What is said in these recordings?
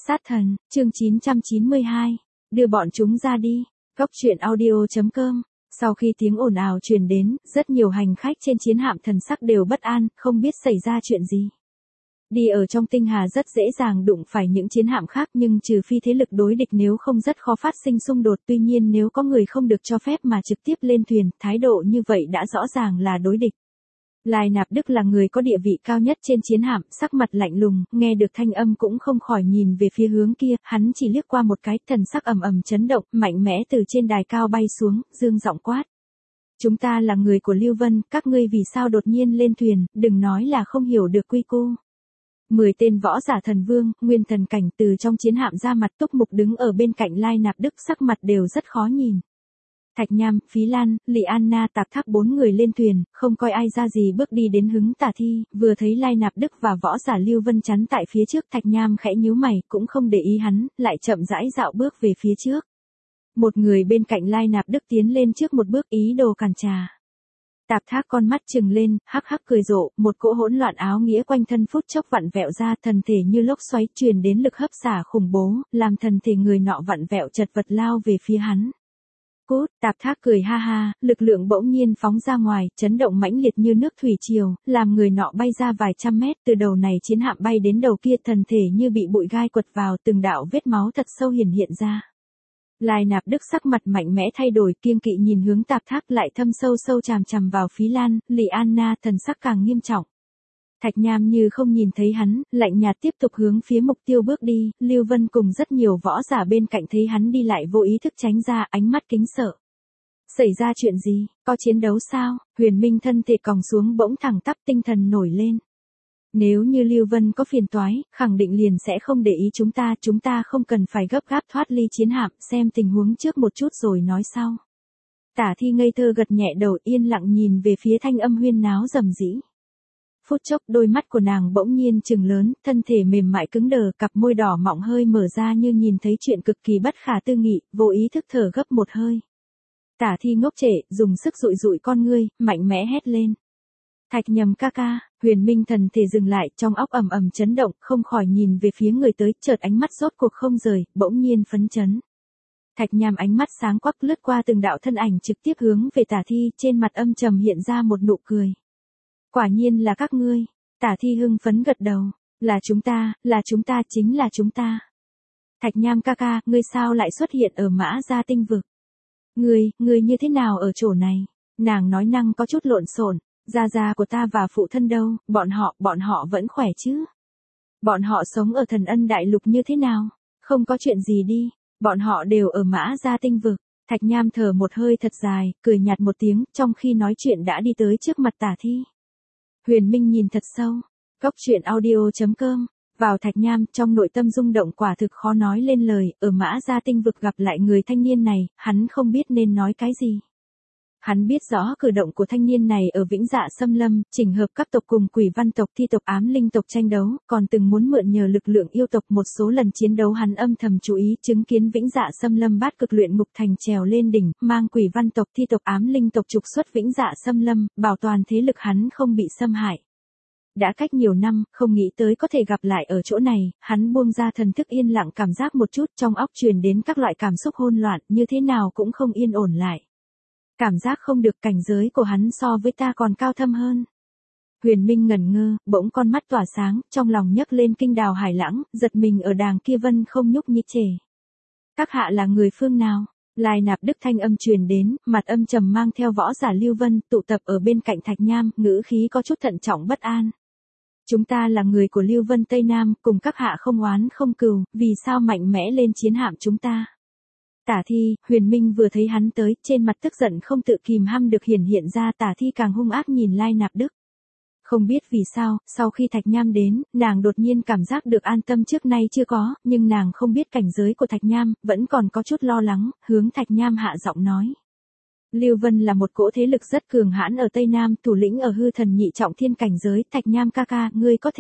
Sát thần, chương 992. Đưa bọn chúng ra đi. Góc truyện audio.com. Sau khi tiếng ồn ào truyền đến, rất nhiều hành khách trên chiến hạm thần sắc đều bất an, không biết xảy ra chuyện gì. Đi ở trong tinh hà rất dễ dàng đụng phải những chiến hạm khác, nhưng trừ phi thế lực đối địch, nếu không rất khó phát sinh xung đột. Tuy nhiên nếu có người không được cho phép mà trực tiếp lên thuyền, thái độ như vậy đã rõ ràng là đối địch. Lai Nạp Đức là người có địa vị cao nhất trên chiến hạm, sắc mặt lạnh lùng, nghe được thanh âm cũng không khỏi nhìn về phía hướng kia, hắn chỉ liếc qua một cái, thần sắc ầm ầm chấn động, mạnh mẽ từ trên đài cao bay xuống, dương giọng quát. Chúng ta là người của Lưu Vân, các ngươi vì sao đột nhiên lên thuyền, đừng nói là không hiểu được quy củ. 10 tên võ giả thần vương, nguyên thần cảnh từ trong chiến hạm ra mặt, túc mục đứng ở bên cạnh Lai Nạp Đức, sắc mặt đều rất khó nhìn. Thạch Nham, Phí Lan, Lị Anna, Tạp Thác 4 người lên thuyền, không coi ai ra gì bước đi đến hứng Tả Thi, vừa thấy Lai Nạp Đức và võ giả Lưu Vân chắn tại phía trước, Thạch Nham khẽ nhíu mày, cũng không để ý hắn, lại chậm rãi dạo bước về phía trước. Một người bên cạnh Lai Nạp Đức tiến lên trước một bước, ý đồ cản trà. Tạp Thác con mắt trừng lên, hắc hắc cười rộ, một cỗ hỗn loạn áo nghĩa quanh thân phút chốc vặn vẹo ra, thần thể như lốc xoáy truyền đến lực hấp xả khủng bố, làm thần thể người nọ vặn vẹo chật vật lao về phía hắn. Cút, Tạp Thác cười ha ha, lực lượng bỗng nhiên phóng ra ngoài, chấn động mãnh liệt như nước thủy triều, làm người nọ bay ra vài trăm mét, từ đầu này chiến hạm bay đến đầu kia, thần thể như bị bụi gai quật vào, từng đạo vết máu thật sâu hiển hiện ra. Lai Nạp Đức sắc mặt mạnh mẽ thay đổi, kiêng kỵ nhìn hướng Tạp Thác, lại thâm sâu sâu chằm chằm vào Phí Lan, Lị Anna, thần sắc càng nghiêm trọng. Thạch Nham như không nhìn thấy hắn, lạnh nhạt tiếp tục hướng phía mục tiêu bước đi, Lưu Vân cùng rất nhiều võ giả bên cạnh thấy hắn đi lại vô ý thức tránh ra, ánh mắt kính sợ. Xảy ra chuyện gì, có chiến đấu sao? Huyền Minh thân thể còng xuống bỗng thẳng tắp, tinh thần nổi lên. Nếu như Lưu Vân có phiền toái, khẳng định liền sẽ không để ý chúng ta không cần phải gấp gáp thoát ly chiến hạm, xem tình huống trước một chút rồi nói sau. Tả Thi ngây thơ gật nhẹ đầu, yên lặng nhìn về phía thanh âm huyên náo rầm rĩ. Phút chốc đôi mắt của nàng bỗng nhiên trừng lớn, thân thể mềm mại cứng đờ, cặp môi đỏ mọng hơi mở ra như nhìn thấy chuyện cực kỳ bất khả tư nghị, vô ý thức thở gấp một hơi. Tả Thi ngốc trệ, dùng sức dụi dụi con ngươi, mạnh mẽ hét lên. Thạch Nhầm ca ca. Huyền Minh thần thể dừng lại, trong óc ầm ầm chấn động, không khỏi nhìn về phía người tới, chợt ánh mắt rốt cuộc không rời, bỗng nhiên phấn chấn. Thạch Nham ánh mắt sáng quắc lướt qua từng đạo thân ảnh trực tiếp hướng về Tả Thi, trên mặt âm trầm hiện ra một nụ cười. Quả nhiên là các ngươi. Tả Thi hưng phấn gật đầu. Là chúng ta, chính là chúng ta. Thạch Nham ca ca, ngươi sao lại xuất hiện ở Mã Gia tinh vực? Ngươi như thế nào ở chỗ này? Nàng nói năng có chút lộn xộn. Gia của ta và phụ thân đâu, bọn họ vẫn khỏe chứ? Bọn họ sống ở Thần Ân Đại Lục như thế nào? Không có chuyện gì đi, bọn họ đều ở Mã Gia tinh vực. Thạch Nham thở một hơi thật dài, cười nhạt một tiếng, trong khi nói chuyện đã đi tới trước mặt Tả Thi. Huyền Minh nhìn thật sâu. Góc truyện audio.com. Vào Thạch Nham, trong nội tâm rung động quả thực khó nói lên lời, ở Mã Gia tinh vực gặp lại người thanh niên này, hắn không biết nên nói cái gì. Hắn biết rõ cử động của thanh niên này ở Vĩnh Dạ Xâm Lâm, chỉnh hợp các tộc cùng Quỷ Văn tộc, Thi tộc, Ám Linh tộc tranh đấu, còn từng muốn mượn nhờ lực lượng yêu tộc một số lần chiến đấu. Hắn âm thầm chú ý, chứng kiến Vĩnh Dạ Xâm Lâm Bát Cực Luyện Ngục Thành trèo lên đỉnh, mang Quỷ Văn tộc, Thi tộc, Ám Linh tộc trục xuất Vĩnh Dạ Xâm Lâm, bảo toàn thế lực hắn không bị xâm hại. Đã cách nhiều năm, không nghĩ tới có thể gặp lại ở chỗ này, hắn buông ra thần thức yên lặng cảm giác một chút, trong óc truyền đến các loại cảm xúc hỗn loạn, như thế nào cũng không yên ổn lại. Cảm giác không được, cảnh giới của hắn so với ta còn cao thâm hơn. Huyền Minh ngẩn ngơ, bỗng con mắt tỏa sáng, trong lòng nhấc lên kinh đào hải lãng, giật mình ở đàng kia vân không nhúc nhích trề. Các hạ là người phương nào? Lai Nạp Đức thanh âm truyền đến, mặt âm trầm mang theo võ giả Lưu Vân, tụ tập ở bên cạnh Thạch Nham, ngữ khí có chút thận trọng bất an. Chúng ta là người của Lưu Vân Tây Nam, cùng các hạ không oán không cừu, vì sao mạnh mẽ lên chiến hạm chúng ta? Tả Thi, Huyền Minh vừa thấy hắn tới, trên mặt tức giận không tự kìm hăm được hiển hiện ra, Tả Thi càng hung ác nhìn Lai Nạp Đức. Không biết vì sao, sau khi Thạch Nham đến, nàng đột nhiên cảm giác được an tâm trước nay chưa có, nhưng nàng không biết cảnh giới của Thạch Nham, vẫn còn có chút lo lắng, hướng Thạch Nham hạ giọng nói. Lưu Vân là một cỗ thế lực rất cường hãn ở Tây Nam, thủ lĩnh ở hư thần nhị trọng thiên cảnh giới, Thạch Nham ca ca, ngươi có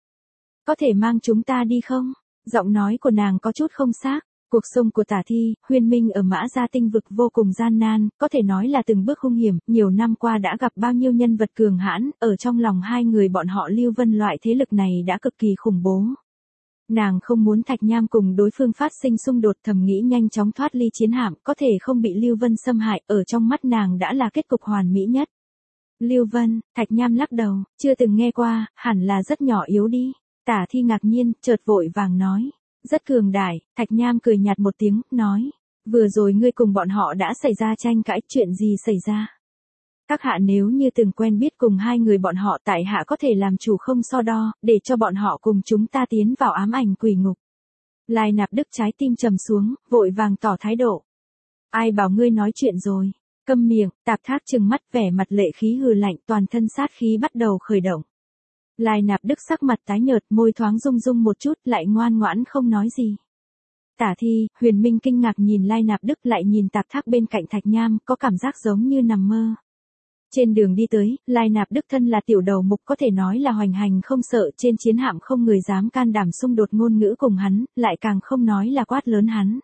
thể mang chúng ta đi không? Giọng nói của nàng có chút không xác. Cuộc sống của Tả Thi, Huyền Minh ở Mã Gia tinh vực vô cùng gian nan, có thể nói là từng bước hung hiểm, nhiều năm qua đã gặp bao nhiêu nhân vật cường hãn, ở trong lòng hai người bọn họ Lưu Vân loại thế lực này đã cực kỳ khủng bố. Nàng không muốn Thạch Nham cùng đối phương phát sinh xung đột, thầm nghĩ nhanh chóng thoát ly chiến hạm, có thể không bị Lưu Vân xâm hại, ở trong mắt nàng đã là kết cục hoàn mỹ nhất. Lưu Vân, Thạch Nham lắc đầu, chưa từng nghe qua, hẳn là rất nhỏ yếu đi. Tả Thi ngạc nhiên, chợt vội vàng nói. Rất cường đại, Thạch Nham cười nhạt một tiếng, nói. Vừa rồi ngươi cùng bọn họ đã xảy ra tranh cãi, chuyện gì xảy ra? Các hạ nếu như từng quen biết cùng hai người bọn họ, tại hạ có thể làm chủ không so đo, để cho bọn họ cùng chúng ta tiến vào ám ảnh quỷ ngục. Lai Nạp Đức trái tim trầm xuống, vội vàng tỏ thái độ. Ai bảo ngươi nói chuyện rồi? Câm miệng, Tạp Thác trừng mắt, vẻ mặt lệ khí hừ lạnh, toàn thân sát khí bắt đầu khởi động. Lai Nạp Đức sắc mặt tái nhợt, môi thoáng rung rung một chút, lại ngoan ngoãn không nói gì. Tả Thi, Huyền Minh kinh ngạc nhìn Lai Nạp Đức, lại nhìn Tạp Thác bên cạnh Thạch Nham, có cảm giác giống như nằm mơ. Trên đường đi tới, Lai Nạp Đức thân là tiểu đầu mục, có thể nói là hoành hành không sợ, trên chiến hạm không người dám can đảm xung đột ngôn ngữ cùng hắn, lại càng không nói là quát lớn hắn.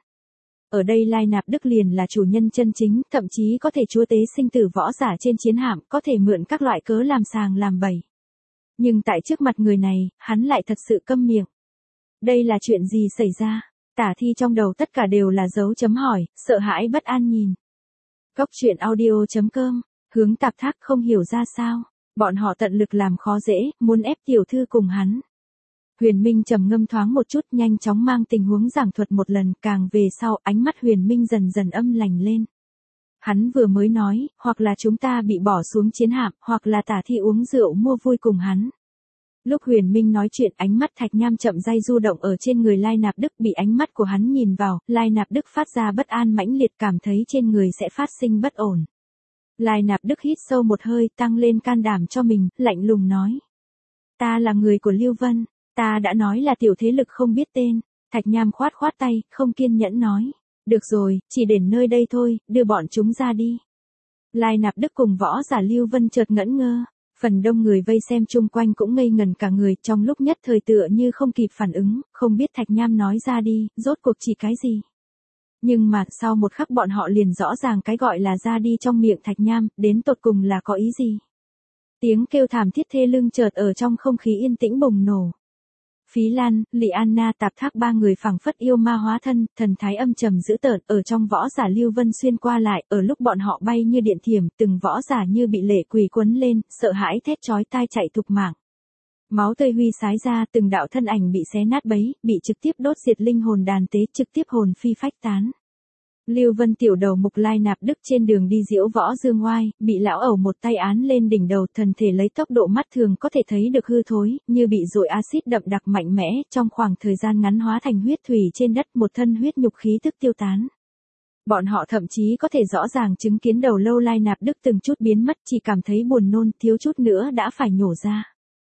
Ở đây Lai Nạp Đức liền là chủ nhân chân chính, thậm chí có thể chúa tế sinh tử võ giả trên chiến hạm, có thể mượn các loại cớ làm sàng làm bậy. Nhưng tại trước mặt người này, hắn lại thật sự câm miệng. Đây là chuyện gì xảy ra? Tả Thi trong đầu tất cả đều là dấu chấm hỏi, sợ hãi bất an nhìn. Cốc truyện audio.com, hướng Tạp Thác không hiểu ra sao. Bọn họ tận lực làm khó dễ, muốn ép tiểu thư cùng hắn. Huyền Minh trầm ngâm thoáng một chút, nhanh chóng mang tình huống giảng thuật một lần, càng về sau ánh mắt Huyền Minh dần dần âm lành lên. Hắn vừa mới nói, hoặc là chúng ta bị bỏ xuống chiến hạm, hoặc là Tả Thi uống rượu mua vui cùng hắn. Lúc Huyền Minh nói chuyện, ánh mắt Thạch Nham chậm rãi du động ở trên người Lai Nạp Đức, bị ánh mắt của hắn nhìn vào, Lai Nạp Đức phát ra bất an mãnh liệt, cảm thấy trên người sẽ phát sinh bất ổn. Lai Nạp Đức hít sâu một hơi, tăng lên can đảm cho mình, lạnh lùng nói. Ta là người của Lưu Vân, ta đã nói là tiểu thế lực không biết tên. Thạch Nham khoát khoát tay, không kiên nhẫn nói. Được rồi, chỉ đến nơi đây thôi, đưa bọn chúng ra đi. Lai Nạp Đức cùng võ giả Lưu Vân chợt ngẩn ngơ. Phần đông người vây xem chung quanh cũng ngây ngần cả người, trong lúc nhất thời tựa như không kịp phản ứng, không biết Thạch Nham nói ra đi, rốt cuộc chỉ cái gì. Nhưng mà, sau một khắc bọn họ liền rõ ràng cái gọi là ra đi trong miệng Thạch Nham, đến tột cùng là có ý gì. Tiếng kêu thảm thiết thê lưng chợt ở trong không khí yên tĩnh bùng nổ. Phí Lan, Lị Anna, Tạp Thác ba người phảng phất yêu ma hóa thân, thần thái âm trầm dữ tợn, ở trong võ giả Lưu Vân xuyên qua lại, ở lúc bọn họ bay như điện thiểm, từng võ giả như bị lệ quỷ quấn lên, sợ hãi thét chói tai chạy thục mạng. Máu tươi huy sái ra, từng đạo thân ảnh bị xé nát bấy, bị trực tiếp đốt diệt linh hồn đàn tế, trực tiếp hồn phi phách tán. Lưu Vân tiểu đầu mục Lai Nạp Đức trên đường đi diễu võ dương oai, bị lão ẩu một tay án lên đỉnh đầu, thân thể lấy tốc độ mắt thường có thể thấy được hư thối, như bị dội axit đậm đặc mạnh mẽ, trong khoảng thời gian ngắn hóa thành huyết thủy trên đất, một thân huyết nhục khí tức tiêu tán. Bọn họ thậm chí có thể rõ ràng chứng kiến đầu lâu Lai Nạp Đức từng chút biến mất, chỉ cảm thấy buồn nôn, thiếu chút nữa đã phải nhổ ra.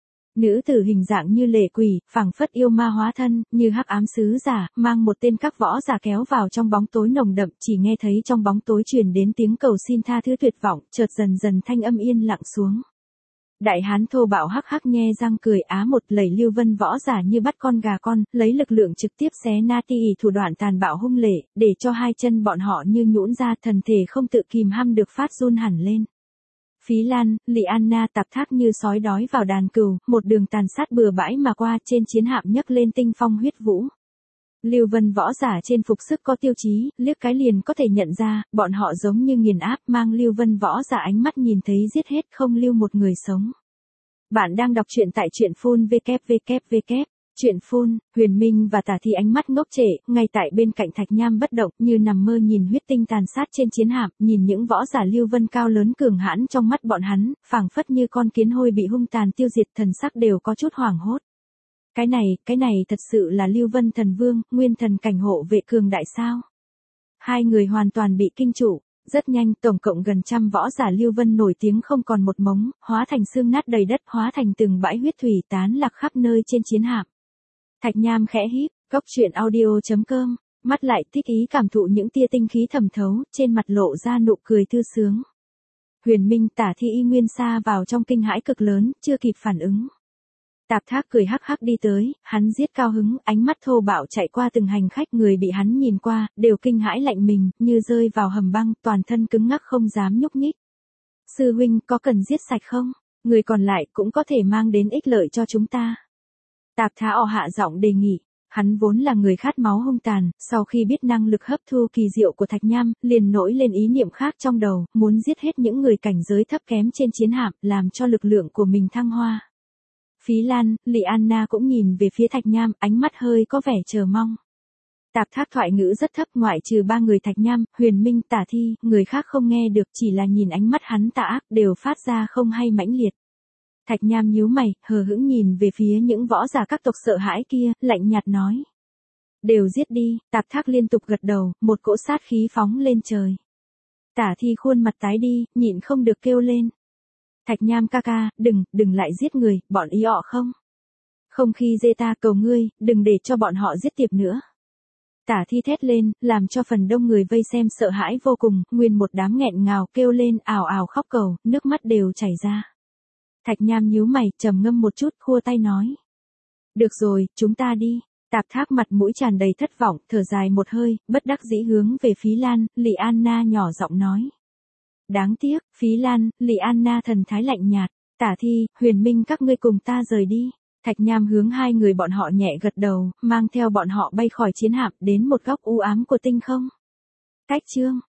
Nữ tử hình dạng như lệ quỷ, phảng phất yêu ma hóa thân, như hắc ám sứ giả, mang một tên các võ giả kéo vào trong bóng tối nồng đậm, chỉ nghe thấy trong bóng tối truyền đến tiếng cầu xin tha thứ tuyệt vọng, chợt dần dần thanh âm yên lặng xuống. Đại hán thô bạo hắc hắc nhe răng cười á một lẩy Lưu Vân võ giả như bắt con gà con, lấy lực lượng trực tiếp xé nát thủ đoạn tàn bạo hung lệ, để cho hai chân bọn họ như nhũn ra, thần thể không tự kìm hăm được phát run hẳn lên. Phí Lan, Lị Anna, Tạp Thác như sói đói vào đàn cừu, một đường tàn sát bừa bãi mà qua, trên chiến hạm nhấc lên tinh phong huyết vũ. Lưu Vân võ giả trên phục sức có tiêu chí, liếc cái liền có thể nhận ra, bọn họ giống như nghiền áp, mang Lưu Vân võ giả ánh mắt nhìn thấy giết hết, không lưu một người sống. Bạn đang đọc truyện tại truyện phun www. Chuyện phun, Huyền Minh và Tả Thi ánh mắt ngốc trệ, ngay tại bên cạnh Thạch Nham bất động, như nằm mơ nhìn huyết tinh tàn sát trên chiến hạm, nhìn những võ giả Lưu Vân cao lớn cường hãn trong mắt bọn hắn, phảng phất như con kiến hôi bị hung tàn tiêu diệt, thần sắc đều có chút hoảng hốt. Cái này thật sự là Lưu Vân thần vương, nguyên thần cảnh hộ vệ cường đại sao? Hai người hoàn toàn bị kinh trụ. Rất nhanh, tổng cộng gần trăm võ giả Lưu Vân nổi tiếng không còn một mống, hóa thành xương nát đầy đất, hóa thành từng bãi huyết thủy tán lạc khắp nơi trên chiến hạm. Thạch Nham khẽ híp, cốc truyện audio.com, mắt lại thích ý cảm thụ những tia tinh khí thẩm thấu, trên mặt lộ ra nụ cười thư sướng. Huyền Minh, Tả Thi y nguyên xa vào trong kinh hãi cực lớn, chưa kịp phản ứng. Tạp Thác cười hắc hắc đi tới, hắn giết cao hứng, ánh mắt thô bạo chạy qua từng hành khách, người bị hắn nhìn qua, đều kinh hãi lạnh mình, như rơi vào hầm băng, toàn thân cứng ngắc không dám nhúc nhích. Sư huynh, có cần giết sạch không? Người còn lại cũng có thể mang đến ích lợi cho chúng ta. Tạp Thá hạ giọng đề nghị. Hắn vốn là người khát máu hung tàn, sau khi biết năng lực hấp thu kỳ diệu của Thạch Nham, liền nổi lên ý niệm khác trong đầu, muốn giết hết những người cảnh giới thấp kém trên chiến hạm, làm cho lực lượng của mình thăng hoa. Phí Lan, Lị Anna cũng nhìn về phía Thạch Nham, ánh mắt hơi có vẻ chờ mong. Tạp Thác thoại ngữ rất thấp, ngoại trừ 3 người Thạch Nham, Huyền Minh, Tả Thi, người khác không nghe được, chỉ là nhìn ánh mắt hắn tà ác đều phát ra không hay mãnh liệt. Thạch Nham nhíu mày, hờ hững nhìn về phía những võ giả các tộc sợ hãi kia, lạnh nhạt nói. Đều giết đi. Tạp Thác liên tục gật đầu, một cỗ sát khí phóng lên trời. Tả Thi khuôn mặt tái đi, nhịn không được kêu lên. Thạch Nham ca ca, đừng lại giết người, bọn ý họ không. Không khi dê ta, cầu ngươi, đừng để cho bọn họ giết tiệp nữa. Tả Thi thét lên, làm cho phần đông người vây xem sợ hãi vô cùng, nguyên một đám nghẹn ngào kêu lên ào ào khóc cầu, nước mắt đều chảy ra. Thạch Nham nhíu mày, trầm ngâm một chút, khua tay nói. Được rồi, chúng ta đi. Tạp Thác mặt mũi tràn đầy thất vọng, thở dài một hơi, bất đắc dĩ hướng về Phí Lan, Lị Anna nhỏ giọng nói. Đáng tiếc, Phí Lan, Lị Anna thần thái lạnh nhạt. Tả Thi, Huyền Minh các ngươi cùng ta rời đi. Thạch Nham hướng hai người bọn họ nhẹ gật đầu, mang theo bọn họ bay khỏi chiến hạm đến một góc u ám của tinh không. Cách chương